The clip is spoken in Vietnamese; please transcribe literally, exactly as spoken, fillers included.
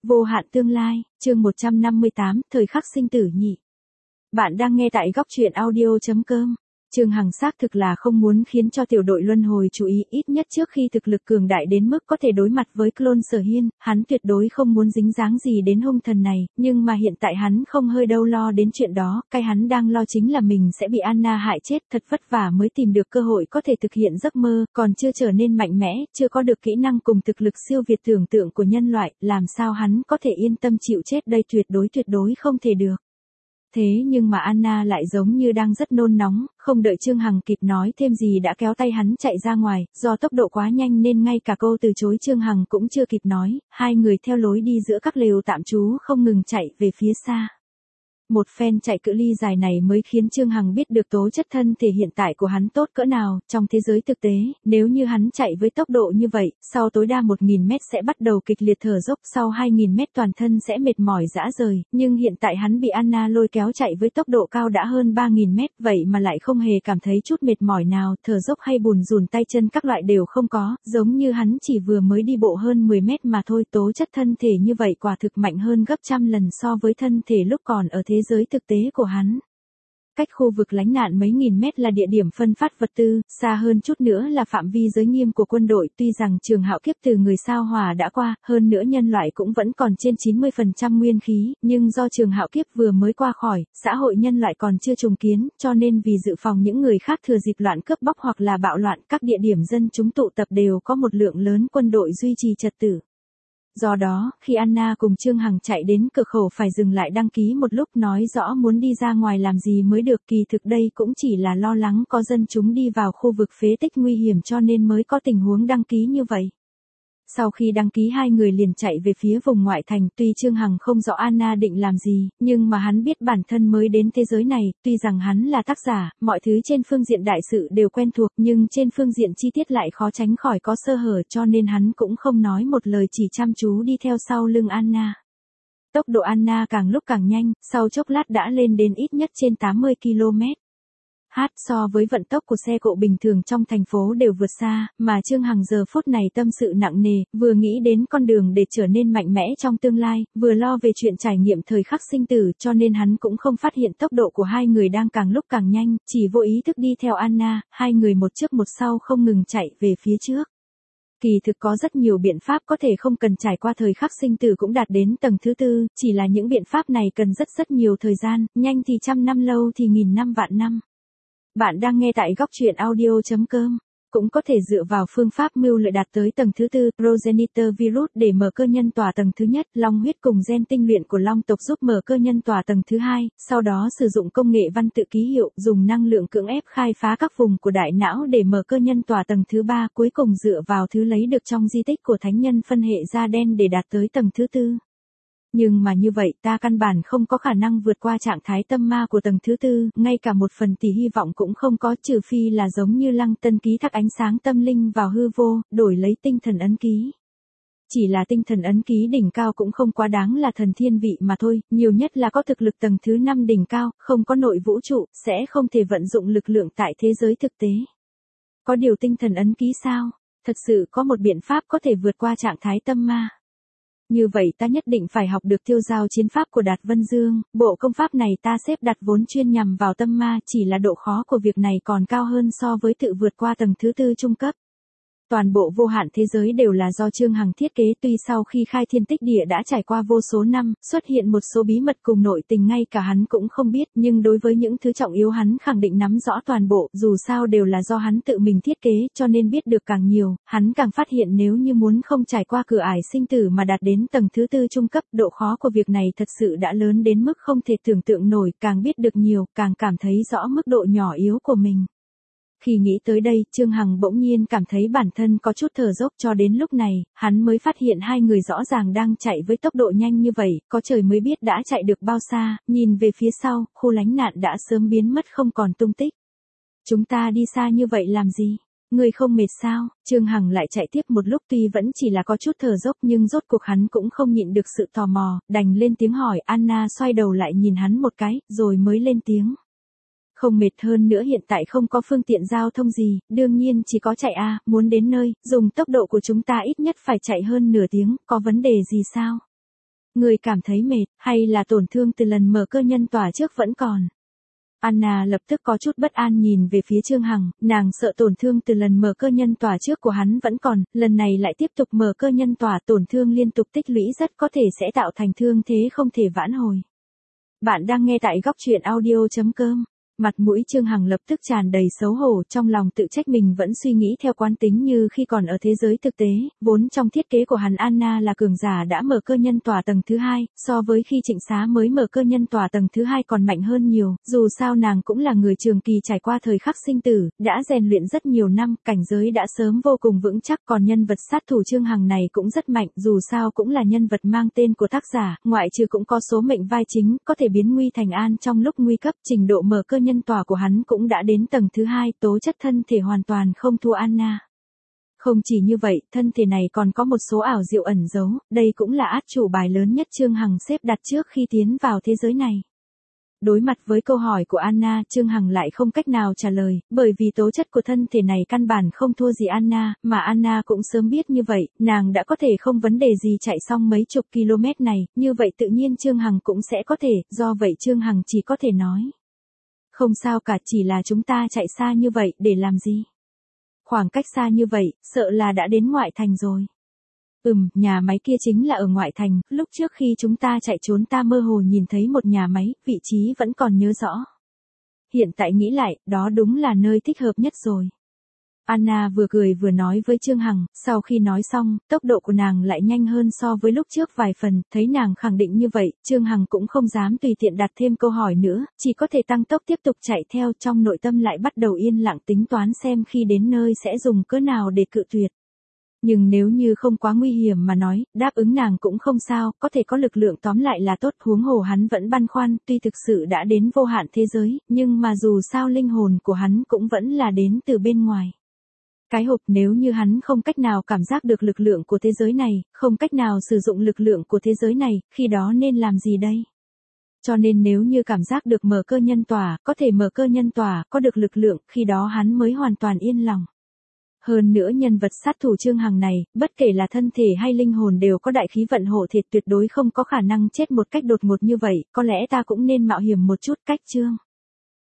Vô hạn tương lai, chương một trăm năm mươi tám, thời khắc sinh tử nhị. Bạn đang nghe tại góc truyện audio chấm com. Trương Hằng xác thực là không muốn khiến cho tiểu đội luân hồi chú ý, ít nhất trước khi thực lực cường đại đến mức có thể đối mặt với clone Sở Hiên, hắn tuyệt đối không muốn dính dáng gì đến hung thần này, nhưng mà hiện tại hắn không hơi đâu lo đến chuyện đó, cái hắn đang lo chính là mình sẽ bị Anna hại chết, thật vất vả mới tìm được cơ hội có thể thực hiện giấc mơ, còn chưa trở nên mạnh mẽ, chưa có được kỹ năng cùng thực lực siêu việt tưởng tượng của nhân loại, làm sao hắn có thể yên tâm chịu chết đây, tuyệt đối tuyệt đối không thể được. Thế nhưng mà Anna lại giống như đang rất nôn nóng, không đợi Trương Hằng kịp nói thêm gì đã kéo tay hắn chạy ra ngoài, do tốc độ quá nhanh nên ngay cả câu từ chối Trương Hằng cũng chưa kịp nói, hai người theo lối đi giữa các lều tạm trú không ngừng chạy về phía xa. Một phen chạy cự ly dài này mới khiến Trương Hằng biết được tố chất thân thể hiện tại của hắn tốt cỡ nào, trong thế giới thực tế, nếu như hắn chạy với tốc độ như vậy, sau tối đa một nghìn mét sẽ bắt đầu kịch liệt thở dốc, sau hai nghìn mét toàn thân sẽ mệt mỏi rã rời, nhưng hiện tại hắn bị Anna lôi kéo chạy với tốc độ cao đã hơn ba nghìn mét, vậy mà lại không hề cảm thấy chút mệt mỏi nào, thở dốc hay bùn rùn tay chân các loại đều không có, giống như hắn chỉ vừa mới đi bộ hơn mười mét mà thôi, tố chất thân thể như vậy quả thực mạnh hơn gấp trăm lần so với thân thể lúc còn ở thế giới thực tế của hắn. Cách khu vực lánh nạn mấy nghìn mét là địa điểm phân phát vật tư, xa hơn chút nữa là phạm vi giới nghiêm của quân đội, tuy rằng trường hạo kiếp từ người sao Hỏa đã qua, hơn nữa nhân loại cũng vẫn còn trên chín mươi phần trăm nguyên khí, nhưng do trường hạo kiếp vừa mới qua khỏi, xã hội nhân loại còn chưa trùng kiến, cho nên vì dự phòng những người khác thừa dịp loạn cướp bóc hoặc là bạo loạn, các địa điểm dân chúng tụ tập đều có một lượng lớn quân đội duy trì trật tự. Do đó, khi Anna cùng Trương Hằng chạy đến cửa khẩu phải dừng lại đăng ký một lúc, nói rõ muốn đi ra ngoài làm gì mới được, kỳ thực đây cũng chỉ là lo lắng có dân chúng đi vào khu vực phế tích nguy hiểm cho nên mới có tình huống đăng ký như vậy. Sau khi đăng ký hai người liền chạy về phía vùng ngoại thành, tuy Trương Hằng không rõ Anna định làm gì, nhưng mà hắn biết bản thân mới đến thế giới này, tuy rằng hắn là tác giả, mọi thứ trên phương diện đại sự đều quen thuộc nhưng trên phương diện chi tiết lại khó tránh khỏi có sơ hở cho nên hắn cũng không nói một lời, chỉ chăm chú đi theo sau lưng Anna. Tốc độ Anna càng lúc càng nhanh, sau chốc lát đã lên đến ít nhất trên tám mươi ki lô mét. Hát so với vận tốc của xe cộ bình thường trong thành phố đều vượt xa, mà Trương Hằng giờ phút này tâm sự nặng nề, vừa nghĩ đến con đường để trở nên mạnh mẽ trong tương lai, vừa lo về chuyện trải nghiệm thời khắc sinh tử, cho nên hắn cũng không phát hiện tốc độ của hai người đang càng lúc càng nhanh, chỉ vô ý thức đi theo Anna, hai người một trước một sau không ngừng chạy về phía trước. Kỳ thực có rất nhiều biện pháp có thể không cần trải qua thời khắc sinh tử cũng đạt đến tầng thứ tư, chỉ là những biện pháp này cần rất rất nhiều thời gian, nhanh thì trăm năm, lâu thì nghìn năm vạn năm. Bạn đang nghe tại góc truyện audio chấm com. Cũng có thể dựa vào phương pháp mưu lợi đạt tới tầng thứ tư, progenitor virus để mở cơ nhân tỏa tầng thứ nhất, long huyết cùng gen tinh luyện của long tộc giúp mở cơ nhân tỏa tầng thứ hai, sau đó sử dụng công nghệ văn tự ký hiệu, dùng năng lượng cưỡng ép khai phá các vùng của đại não để mở cơ nhân tỏa tầng thứ ba, cuối cùng dựa vào thứ lấy được trong di tích của thánh nhân phân hệ da đen để đạt tới tầng thứ tư. Nhưng mà như vậy ta căn bản không có khả năng vượt qua trạng thái tâm ma của tầng thứ tư, ngay cả một phần tỷ hy vọng cũng không có, trừ phi là giống như Lăng Tân ký thác ánh sáng tâm linh vào hư vô, đổi lấy tinh thần ấn ký. Chỉ là tinh thần ấn ký đỉnh cao cũng không quá đáng là thần thiên vị mà thôi, nhiều nhất là có thực lực tầng thứ năm đỉnh cao, không có nội vũ trụ, sẽ không thể vận dụng lực lượng tại thế giới thực tế. Có điều tinh thần ấn ký sao? Thật sự có một biện pháp có thể vượt qua trạng thái tâm ma. Như vậy ta nhất định phải học được tiêu giao chiến pháp của Đạt Vân Dương, bộ công pháp này ta xếp đặt vốn chuyên nhằm vào tâm ma, chỉ là độ khó của việc này còn cao hơn so với tự vượt qua tầng thứ tư trung cấp. Toàn bộ vô hạn thế giới đều là do Trương Hằng thiết kế, tuy sau khi khai thiên tích địa đã trải qua vô số năm, xuất hiện một số bí mật cùng nội tình ngay cả hắn cũng không biết, nhưng đối với những thứ trọng yếu hắn khẳng định nắm rõ toàn bộ, dù sao đều là do hắn tự mình thiết kế, cho nên biết được càng nhiều, hắn càng phát hiện nếu như muốn không trải qua cửa ải sinh tử mà đạt đến tầng thứ tư trung cấp, độ khó của việc này thật sự đã lớn đến mức không thể tưởng tượng nổi, càng biết được nhiều, càng cảm thấy rõ mức độ nhỏ yếu của mình. Khi nghĩ tới đây, Trương Hằng bỗng nhiên cảm thấy bản thân có chút thở dốc, cho đến lúc này, hắn mới phát hiện hai người rõ ràng đang chạy với tốc độ nhanh như vậy, có trời mới biết đã chạy được bao xa, nhìn về phía sau, khu lánh nạn đã sớm biến mất không còn tung tích. Chúng ta đi xa như vậy làm gì? Người không mệt sao? Trương Hằng lại chạy tiếp một lúc, tuy vẫn chỉ là có chút thở dốc nhưng rốt cuộc hắn cũng không nhịn được sự tò mò, đành lên tiếng hỏi. Anna xoay đầu lại nhìn hắn một cái, rồi mới lên tiếng. Không mệt, hơn nữa hiện tại không có phương tiện giao thông gì, đương nhiên chỉ có chạy a, muốn đến nơi, dùng tốc độ của chúng ta ít nhất phải chạy hơn nửa tiếng, có vấn đề gì sao? Người cảm thấy mệt, hay là tổn thương từ lần mở cơ nhân tỏa trước vẫn còn? Anna lập tức có chút bất an nhìn về phía Trương Hằng, nàng sợ tổn thương từ lần mở cơ nhân tỏa trước của hắn vẫn còn, lần này lại tiếp tục mở cơ nhân tỏa, tổn thương liên tục tích lũy rất có thể sẽ tạo thành thương thế không thể vãn hồi. Bạn đang nghe tại góc truyện audio chấm com. Mặt mũi Trương Hằng lập tức tràn đầy xấu hổ, trong lòng tự trách mình vẫn suy nghĩ theo quán tính như khi còn ở thế giới thực tế, vốn trong thiết kế của hắn Anna là cường giả đã mở cơ nhân tỏa tầng thứ hai, so với khi Trịnh Xá mới mở cơ nhân tỏa tầng thứ hai còn mạnh hơn nhiều, dù sao nàng cũng là người trường kỳ trải qua thời khắc sinh tử, đã rèn luyện rất nhiều năm, cảnh giới đã sớm vô cùng vững chắc, còn nhân vật sát thủ Trương Hằng này cũng rất mạnh, dù sao cũng là nhân vật mang tên của tác giả, ngoại trừ cũng có số mệnh vai chính, có thể biến nguy thành an trong lúc nguy cấp, trình độ mở cơ nhân tỏa của hắn cũng đã đến tầng thứ hai, tố chất thân thể hoàn toàn không thua Anna. Không chỉ như vậy, thân thể này còn có một số ảo diệu ẩn giấu, đây cũng là át chủ bài lớn nhất Trương Hằng xếp đặt trước khi tiến vào thế giới này. Đối mặt với câu hỏi của Anna, Trương Hằng lại không cách nào trả lời, bởi vì tố chất của thân thể này căn bản không thua gì Anna, mà Anna cũng sớm biết như vậy, nàng đã có thể không vấn đề gì chạy xong mấy chục km này, như vậy tự nhiên Trương Hằng cũng sẽ có thể, do vậy Trương Hằng chỉ có thể nói. Không sao cả, chỉ là chúng ta chạy xa như vậy, để làm gì? Khoảng cách xa như vậy, sợ là đã đến ngoại thành rồi. Ừm, nhà máy kia chính là ở ngoại thành, lúc trước khi chúng ta chạy trốn ta mơ hồ nhìn thấy một nhà máy, vị trí vẫn còn nhớ rõ. Hiện tại nghĩ lại, đó đúng là nơi thích hợp nhất rồi. Anna vừa cười vừa nói với Trương Hằng, sau khi nói xong, tốc độ của nàng lại nhanh hơn so với lúc trước vài phần, thấy nàng khẳng định như vậy, Trương Hằng cũng không dám tùy tiện đặt thêm câu hỏi nữa, chỉ có thể tăng tốc tiếp tục chạy theo, trong nội tâm lại bắt đầu yên lặng tính toán xem khi đến nơi sẽ dùng cớ nào để cự tuyệt. Nhưng nếu như không quá nguy hiểm mà nói, đáp ứng nàng cũng không sao, có thể có lực lượng tóm lại là tốt, huống hồ hắn vẫn băn khoăn, tuy thực sự đã đến vô hạn thế giới, nhưng mà dù sao linh hồn của hắn cũng vẫn là đến từ bên ngoài. Cái hộp, nếu như hắn không cách nào cảm giác được lực lượng của thế giới này, không cách nào sử dụng lực lượng của thế giới này, khi đó nên làm gì đây? Cho nên nếu như cảm giác được mở cơ nhân tỏa, có thể mở cơ nhân tỏa, có được lực lượng, khi đó hắn mới hoàn toàn yên lòng. Hơn nữa nhân vật sát thủ Trương Hằng này, bất kể là thân thể hay linh hồn đều có đại khí vận hộ thiệt, tuyệt đối không có khả năng chết một cách đột ngột như vậy, có lẽ ta cũng nên mạo hiểm một chút. Cách Trương